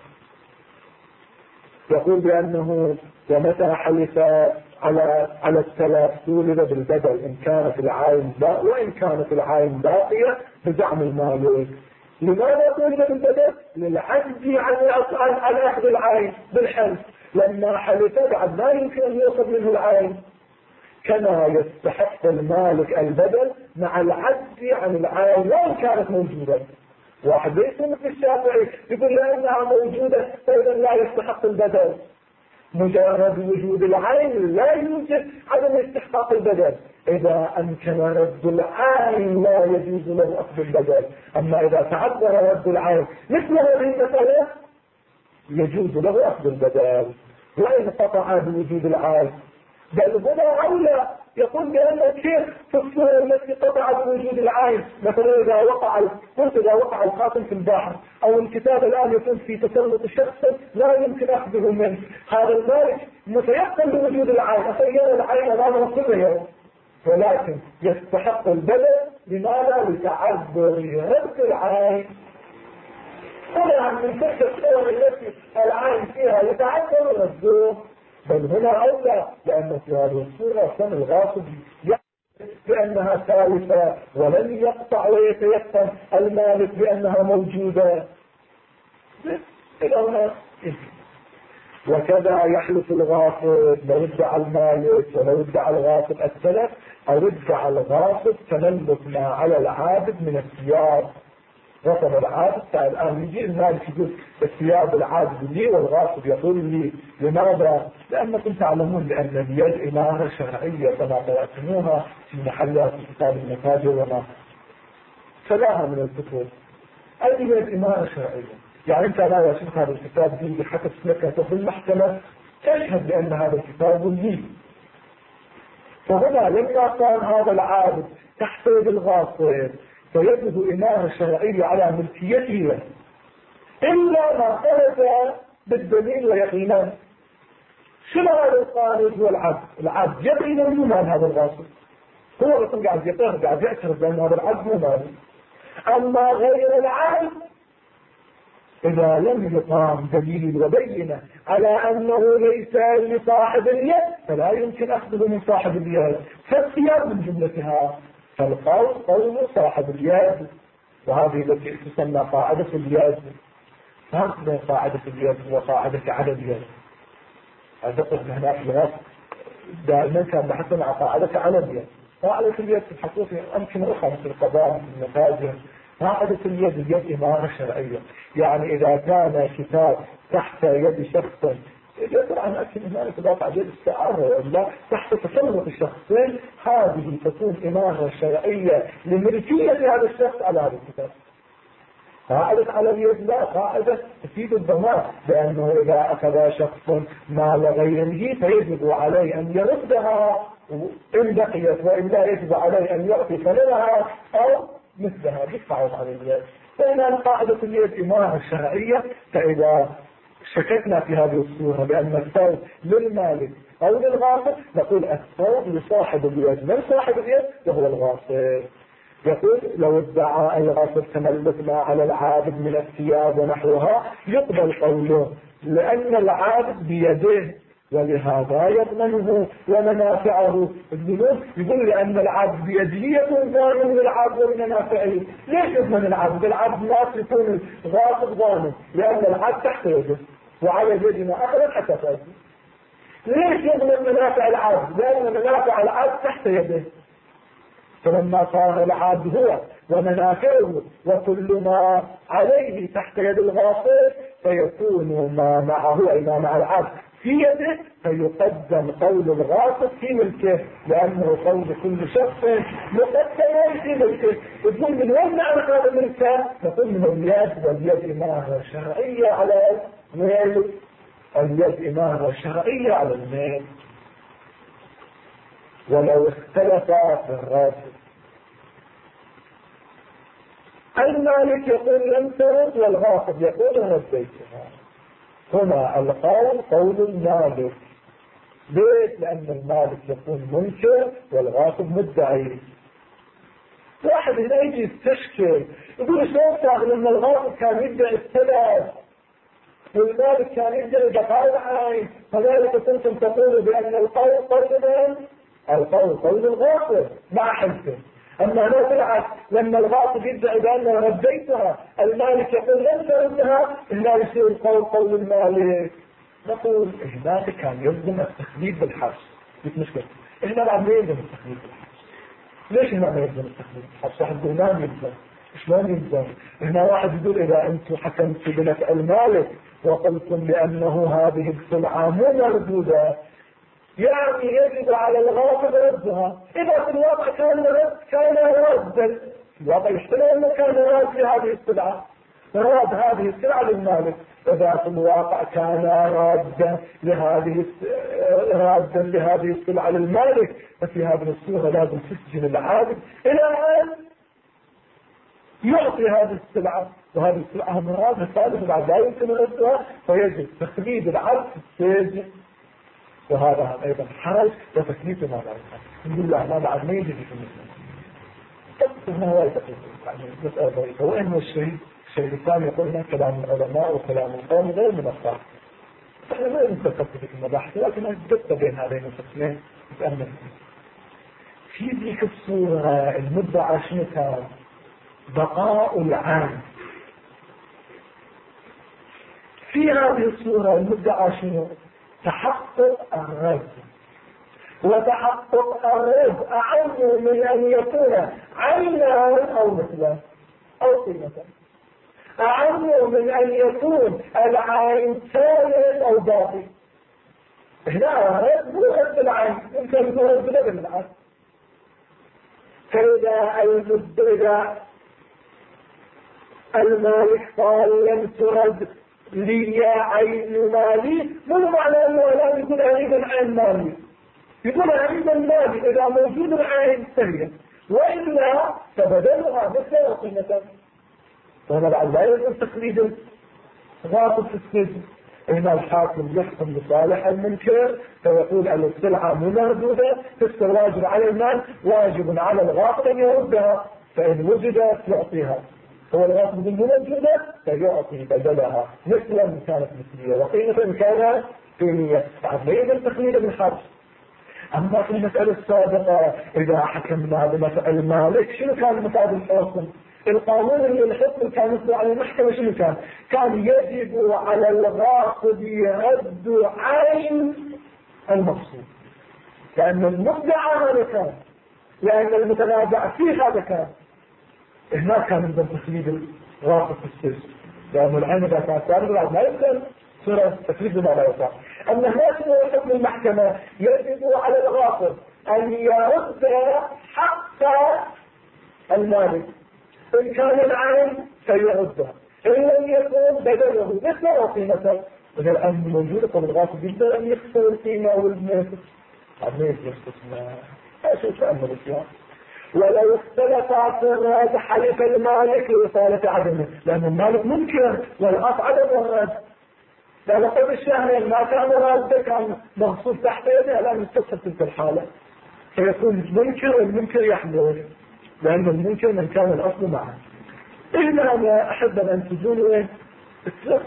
يقول بأنه ومتى حلف على الثلاث سولد بالبدل إن كانت العين باقية وإن كانت العين باقية بزعم المالك. لماذا سولد بالبدل؟ للعجز عن أخذ العين بالحلف، لما حلف بعد ما يمكن أن يأخذ منه العين، كما يستحق المالك البدل مع العجز عن العين وإن كانت موجودة. واحد ليس مثل الشافعي يقول لأنها موجودة فإذا لا يستحق البدل. مجرد وجود العين لا يوجد عدم استحقاق البدل. إذا أمكن رد العين لا يجوز له أخذ البدل. أما إذا تعذر رد العين مثل هذه المسألة يجوز له أخذ البدل وإن قطع بوجود العين. بل هنا أولى يقول بأن الشيخ في الصورة التي قطع بوجود العين، مثلا إذا وقع القاتل في البحر أو الكتاب الآن يكون في تسلط الشخص لا يمكن أخذه منه، هذا المالك متيقن بوجود العين، أخيرا العين الآن كل يوم، ولكن يستحق البدل. لماذا؟ لتعذر رد العين. هنا من تلك الصور التي العين فيها يتعذر رده، بل هنا أولى، لأن في هذه الصورة كان الغاصب بأنها ثالثة ولن يقطع ويتيقن المالك بأنها موجودة. وكذا يحلف الغاصب لو ادعى المالك ولو ادعى الغاصب السلف أو ادعى الغاصب تملك ما على العابد من الثياب. غصب العابد. الآن يجي المالك يقول الثياب العابد لي والغاصب يقول لي لماذا؟ لأنكم تعلمون بأن اليد إمارة شرعية كما قرأتموها في محلات كتاب المتاجر وما سلاها من الكتب. اليد إمارة شرعية، يعني أنت لا يشوف هذا الكتاب دي حتى تسلكته في المحكمة تشهد بأن هذا الكتاب لي. فهنا لما كان هذا العابد تحت يد الغاصب فيده إمارة شرعية على ملكيته إلا ما خرج بالدليل ويقينا. شنو هذا الخارج هو العبد يقينا مو مال هذا الغاصب، هو يكون قاعد يقر قاعد يعترف بأن هذا العبد مو مال. أما غير العبد إذا لم يقام دليل وبينة على أنه ليس لصاحب اليد فلا يمكن أخذه من صاحب اليد، فالثياب من جملتها. فالقول قول صاحب اليد، وهذه التي تسمى قاعدة اليد. فرق بين قاعدة اليد وقاعدة على اليد. أعتقد هناك لغاية دائما كان بحثنا عن قاعدة على اليد. قاعدة اليد تبحثوا في أمكنة أخرى مثل القضاء مثل المتاجر. قاعدة اليد إمارة شرعية، يعني إذا كان كتاب تحت يد شخص طبعا أكيد هنالك واقع يد استعارة لا تحت تسلط الشخصين، هذه تكون إمارة شرعية لملكية هذا الشخص على هذا الكتاب. قاعدة على اليد لا، قاعدة تفيد الضمان، لأنه إذا أخذ شخص مال غيره فيجب عليه أن يردها إن بقيت، وإن لا يجب عليه أن يعطي ثمنها أو مثلها يدفعون على اليد. فإن قاعدة اليد إمارة شرعية. فإذا شككنا في هذه الصورة بأن الثوب للمالك أو للغاصب نقول الثوب لصاحب اليد من صاحب اليد وهو الغاصب. يقول لو ادعى الغاصب تملك ما على العابد من الثياب ونحوها يقبل قوله لأن العابد بيده ولهذا يضمنه ومنافعه. الذنوب يقول لأن العبد بيده يكون ضامن للعبد ومنافعه. ليش يضمن العبد؟ العبد لا يكون غاصب ضامن لأن العبد تحت يده وعلى يدنا أخذ حتى فاجئ. ليش يضمن منافع العبد؟ لأن منافع العبد تحت يده. فلما صار العبد هو ومنافعه وكل ما عليه تحت يد الغاصب فيكون ما معه أي ما مع العبد في يده فيقدم قول الغاصب في ملكه، لأنه قول كل شخص مقدم في ملكه. يقول من وين نعرف هذا الملكة؟ نقول من اليد، واليد إمارة شرعية على المال. اليد إمارة شرعية على المال. ولو اختلف في الراتب المالك يقول لم ترد والغاصب يقول رديتها. هنا القول قول المالك. ليش؟ لأن المالك يكون منكر والغاصب مدعي. واحد هنا يجي يستشكل يقول شلون صار لما الغاصب كان يدعي السلف والمالك كان يدعي بقاء العين، فذلك كنتم تقولوا بأن القول قول من؟ القول قول الغاصب مع حلفه. أما هنا بالعكس لما الغاصب يدعي بأنه رديتها المالك يقول لن تردها إلا يصير القول قول المالك. نقول هناك كان يلزم التخليد بالحبس. مش مشكلة. هنا بعد ما يلزم التخليد بالحبس. ليش هنا ما يلزم التخليد بالحبس؟ واحد يقول ما يلزم. شلون يلزم؟ هنا واحد يقول إذا أنتم حكمتوا بنفع المالك وقلتم بأنه هذه السلعة مو مردودة يعني يجب على الغاصب ردها. إذا في الواقع كان رادا، الواقع يحتمل أنه كان راد لهذه السلعة، راد هذه السلعة للمالك. إذا في الواقع كان رادا لهذه السلعة للمالك ففي هذه الصورة لازم تسجن العابد إلى أن يعطي هذه السلعة، وهذه السلعة مرادها ثالثة بعد لا يمكن ردها فيجب تخليد العبد في السجن. وهذا أيضا حرج وتكليف ما لا يفعل. الحمد لله ما بعد ما يجي في المسلم. هو يتكليف يعني مسألة ضعيفة. وإن الشيء الثاني يقولنا كلام العلماء وكلام القوم غير من الصح. احنا ما نتكلم في المباحث لكن الدقة بين هذين القسمين نتأمل. في ذيك الصورة المدعى شنو كان؟ بقاء العام. في هذه الصورة المدعى شنو؟ تحقق الرد. وتحقق الرد أعم من أن يكون عينا أو مثلا أو قيمة. أعم من أن يكون العين ثابت أو باطل. هنا رد العين يمكن يكون رد بدل العين. فإذا المالك قال لم ترد لي عين مالي، مو معنى أنه لا يقول أريد العين مالي، يقول أريد المالي إذا موجود العين سريع، وإلا فبدلها مثل وقيمة. فهذا بعد لا يجب تقليد غاصب في السجن. هنا الحاكم يحكم بصالح المنكر فيقول أن السلعة مردودة تفسر واجب على المال، واجب على الغاصب أن يردها، فإن وجدت يعطيها، هو الغاصب الموجودة فيعطي بدلها مثلا إن كانت مثلية وقيمة إن كانت قيمية. بعد لا يجب تقليد ابن حرب. أما في المسألة السابقة إذا حكمنا بمسألة المالك شنو كان مفاد الحكم؟ القانون اللي الحكم كان يصدر على المحكمة شنو كان؟ كان يجب على الغاصب رد عين المقصود، لأن المدعى هذا كان، لأن المتنازع فيه هذا كان. هنا كان من تقليد الغاصب في السجن، لأن العين إذا كان سابقا لا يمكن صورة تقليد ما لا يصح. أما هذا حكم المحكمة يجب على الغاصب أن يرد حق المالك، إن كان العين سيردها، إن لم يكن بدله مثل وقيمته. إذا الآن موجودة فالغاصب يقدر أن يخسر القيمة والمثل، هذا ما يجب استثناء. ايش يتأمل فيها؟ ولو اختلف في الرد حلف المالك لإصالة عدمه، لأن المالك ممكن والأصل عدم الرد، لأن قبل الشهرين ما كان رده كان مغصوب تحت يده الآن يستصحب تلك الحالة، فيكون المنكر والمنكر يحمل، لأن المنكر من كان الأصل معه. إلا أنا أحب أن تجون إيه؟ السلف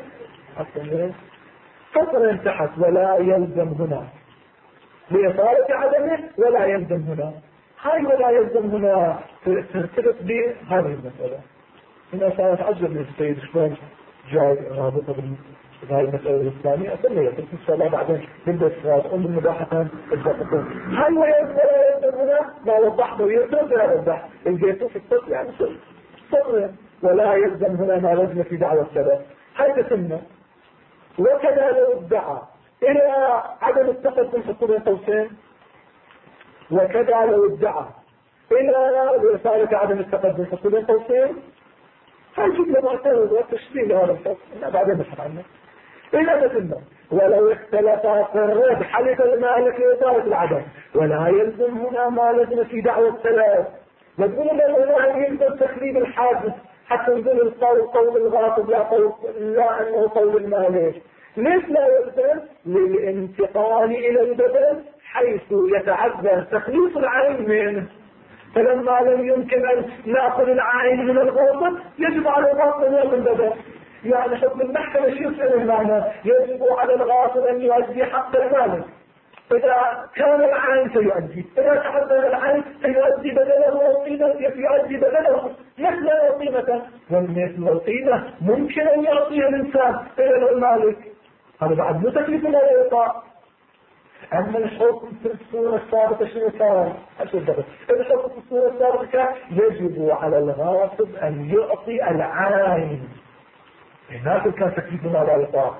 فطر تحت ولا يلزم هنا لإصالة عدمه، ولا يلزم هنا. هاي ولا يلزم هنا ترتبط بهذه المسألة. هنا سأتعجب من السيد شلون جاي رابطة بهذه المسألة الإسلامية، أسميها إن شاء الله بعدين نبدأ السؤال أم المباحثة الدقيقة. هل ولا يلزم هنا ما وضحته ويقدر لا يوضح الجيتو في الطب يعني صغر، ولا يلزم هنا ما لزم في دعوة السبب. هاي تسمى. وكذا لو ادعى إلى عدم التقدم في قرية قوسين، وكذا لو ادعى إلى رسالة عدم التقدم في قرية قوسين، هاي جملة معترضة والتشبيه لهذا الفصل بعدين نشرح عنه. إلى مثلنا ولو اختلف في الرد حلف المالك لإصالة العدم، ولا يلزم هنا ما لزم في دعوة الثلاث. وتقول لنا يلزم تخريب الحادث حتى نقول القول قول الغاصب لا أنه قول المالك. ليش لا يلزم؟ للانتقال إلى البدل حيث يتعذر تخليص العين منه، فلما لم يمكن أن نأخذ العين من الغاصب يجب على الغاصب أن يأخذ البدل. يعني حكم المحكمة شو يفعل المعنى؟ يجب على الغاصب أن يؤدي حق المالك، إذا كان العين سيؤدي، إذا تحضر العين سيؤدي بدله وقيمة، يؤدي بدله مثل وقيمته، والمثل والقيمة ممكن أن يعطيها الإنسان إلى المالك، هذا بعد مو تكليف ولا يقع. أما الحكم في الصورة السابقة شنو كان؟ الحكم في الصورة السابقة يجب على الغاصب أن يعطي العين، هناك كان تكليف ولا يقع.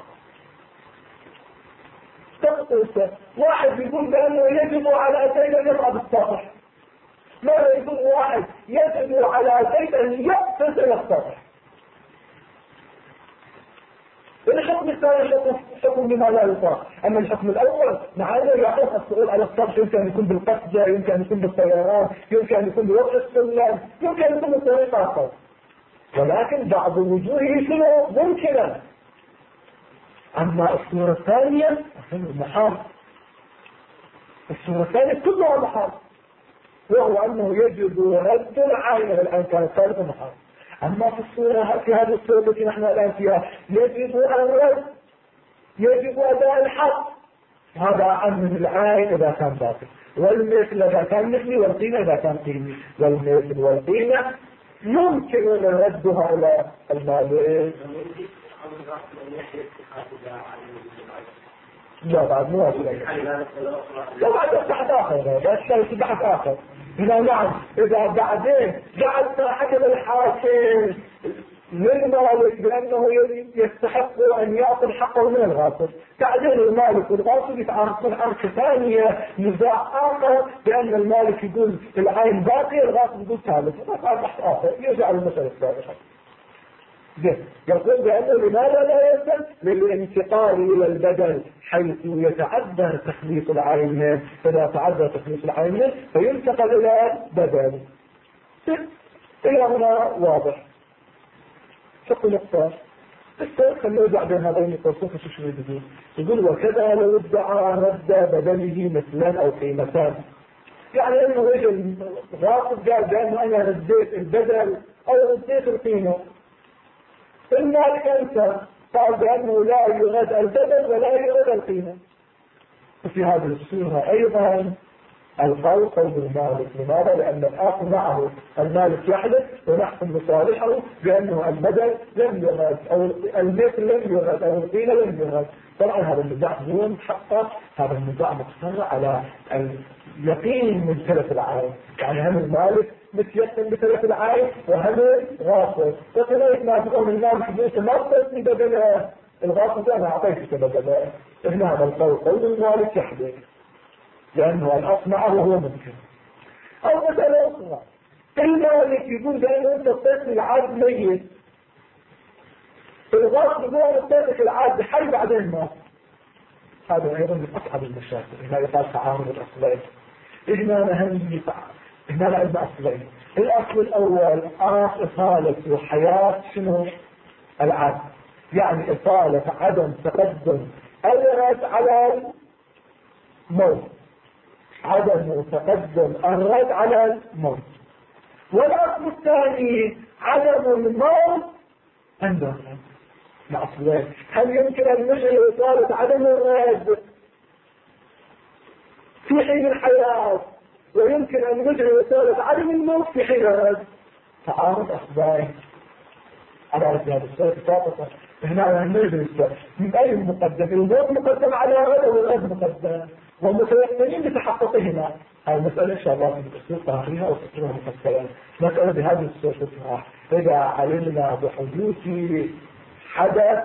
واحد يقول بأنه يجب على زيد أن يصعد السطح، ماذا يقول واحد يجب على زيد أن يقفز إلى السطح؟ الحكم الثاني حكم بما لا يطاق. أما الحكم الأول معانا يعطيك الصعود على السطح، يمكن أن يكون بالقفزة، يمكن أن يكون بالطيران، يمكن أن يكون بوضع السلم، يمكن أن يكون بطريقة أخرى، ولكن بعض وجوهه شنو ممكنة. أما الصورة الثانية محال، الصورة الثانية كلها محال، وهو أنه يجب رد العين الآن كانت ثالثة محال. أما في الصورة في هذه الصورة التي نحن الآن فيها يجب الرد، يجب أداء الحق، هذا عن العين إذا كان باطل، والمثل إذا كان مثلي، والقيمة إذا كان قيمي، والمثل والقيمة يمكن أن ردها إلى المال. لا بعد مو لا بعد بحث آخر، بس بحث آخر. هنا نعم إذا بعدين جعلت حكم الحاكم للمالك بأنه يستحق أن يأخذ حقه من الغاصب. بعدين المالك والغاصب يتعارضون عركة ثانية، نزاع آخر، بأن المالك يقول العين باقية، الغاصب يقول ثالث، صار بحث آخر يرجع للمسألة السابقة. يقول بأنه لماذا لا يلزم؟ للانتقال إلى البدل حيث يتعذر تخليص العين، فإذا تعذر تخليص العين فينتقل إلى بدل. إلى هنا واضح. شق نقطة خلوه بعدين هذين القصص شو يقول؟ يقول وكذا لو ادعى رد بدله مثلا أو قيمتان، يعني انه يجي الغاصب قال بأنه انا رديت البدل او رديت القيمة، المالك انت قال بأنه لا يرد البدل ولا يرد القيمة. وفي هذه الصورة ايضا القول قول المالك. لماذا؟ لأن الآخر معه المالك يحدث ونحكم لصالحه بأنه البدل لم يرد أو المثل لم يرد أو القيمة لم يرد. طبعا هذا النزاع هو محقق، هذا النزاع مقتنع على اليقين من تلف العين، يعني هم المالك متيقن بتلف العين وهم غاصب، وكذلك ما تقول المالك بيت مرتب من بدل الغاصب أنا أعطيك بدل. هنا هذا القول قول المالك يحدث لأنه الأصل معه هو ممكن. أو مسألة أخرى، المالك يقول بأنه أنت اعطيتني العبد ميت، الغاصب يقول أنا اعطيتك العبد حي بعدين مات. هذا أيضا من أصعب المشاكل. هنا يقال تعارض الأصلين. هنا نهم هنا لا عندنا أصلين. الأصل الأول إصالة وحياة شنو؟ العبد، يعني إصالة عدم تقدم الرد على الموت، عدم تقدم الرد على الموت. والأصل الثاني عدم الموت عند الرد. الأصلين، هل يمكن أن نجري إصالة عدم الرد في حين الحياة ويمكن أن نجري إصالة عدم الموت في حين الرد؟ تعارض أصلين. على رد هذا السؤال فاطمة هنا ندرس من أي مقدم؟ الموت مقدم على الرد والرد مقدم، ومتيقنين بتحققهما. هذه المسألة إن شاء الله في الأسئلة طاهرها وسترها مفصلا. مسألة بهذه الصورة إذا علمنا بحدوث حدث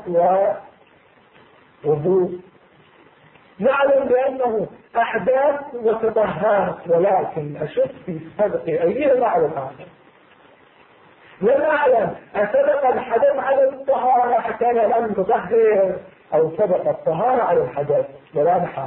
ووضوء نعلم بأنه أحداث وتطهرت، ولكن أشك في سبق أي معلوم آخر. لا أعلم أسبق الحدث على الطهارة حتى الآن متطهر، أو سبق الطهارة على الحدث ولا نحن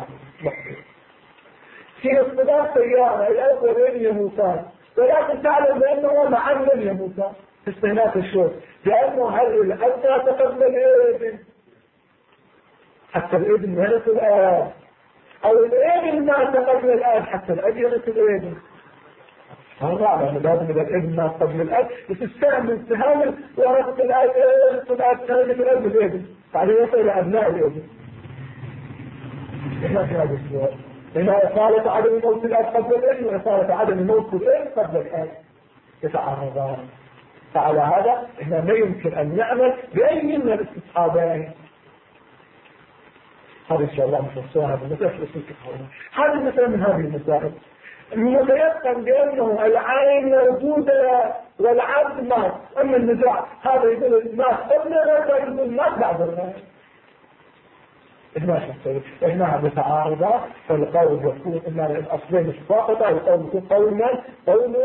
في اصطدام سيارة الأول يموتان، ولكن تعلم بأنه معا لم يموتان في استهلاك الشرب، لأنه هل الأب قبل الابن حتى الابن يرث الآب، أو الابن مات قبل الآب حتى الأب يرث الابن. هذا على لازم إذا الابن مات قبل الأب يستهم السهام ورث الآب ثالث الأب الابن، بعدين يصل إلى أبناء الابن. إحنا في هذا السؤال هنا إصالة عدم موت الأب قبل الابن وإصالة عدم موت الابن قبل الآب يتعارضان. فعلى هذا إحنا لا يمكن أن نعمل بأي من الاستصحابين. هذا إن شاء الله مفصلها بالمسائل في أصول الفقه. هذا المسألة من هذه المسائل المتيقن بأنه العين موجودة والعبد مات. أما النزاع هذا يقول المات قبل هذا يقول المات بعد الغاية. إحنا بتعارضة، فالقول يكون إن الأصلين الساقطة، القول يكون قولنا قول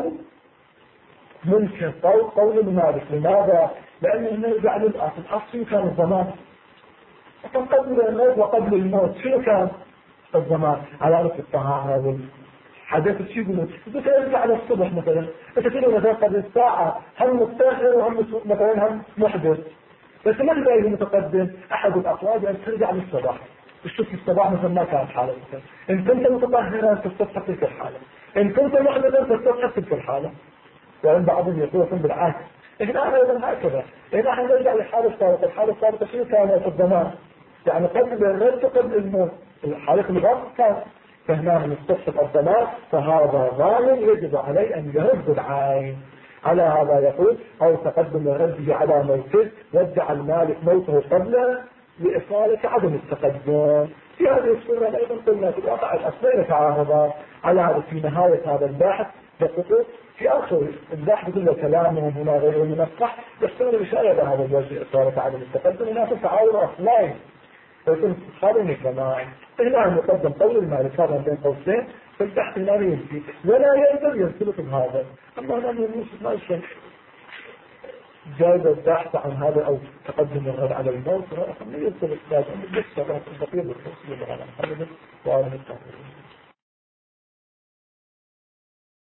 ممكن قول المالك. لماذا؟ لأنه نرجع للأصل. الأصل كان الزمان كان قبل الموت وقبل الموت. شنو كان الزمان؟ على رأس الطهارة والحدث. شو يقولون؟ بترجع على الصبح مثلا، بتقولوا مثلا قبل الساعة هم مستاخر وهم مثلا هم محدث، بس ما تلاقيه متقدم. أحد الأقوال أن ترجع للصباح. الشوف الصباح مثلا ما كانت حالة مثلا. إن كنت متطهرا تصبح تلك الحالة، إن كنت محدثا تصبح تلك الحالة. وعند بعضهم يقولون بالعكس. إحنا أيضا هكذا. إحنا نرجع للحالة السابقة. الحالة السابقة شنو كانت في الزمان؟ يعني قبل الرد قبل الموت. الحالة الغرب كان فهنا نستصحب الزمان، فهذا ضامن يجب عليه أن يرد العين. على هذا يقول أو تقدم رده على موته، ودع المالك موته قبله لإصالة عدم التقدم. في هذه الصورة أيضا قلنا في الواقع الأصلين تعارضا. على هذا في نهاية هذا البحث دققوا في آخر البحث كل كلامهم هنا غير منقح يحتمل الإشارة هذا الجزء إثارة عدم التقدم. هناك تعاون أصلاً ويكون خارجي جماعي. هنا المقدم قول المالك هذا بين قوسين في البحث لا ينفي ولا يقدر ينسلك بهذا. أما هنا من ما يشمل جايز البحث عن هذا أو تقدم الغد على الموت لا ينسلك هذا من البحث البقية بالتوصيل على محمد وعلى التقديم.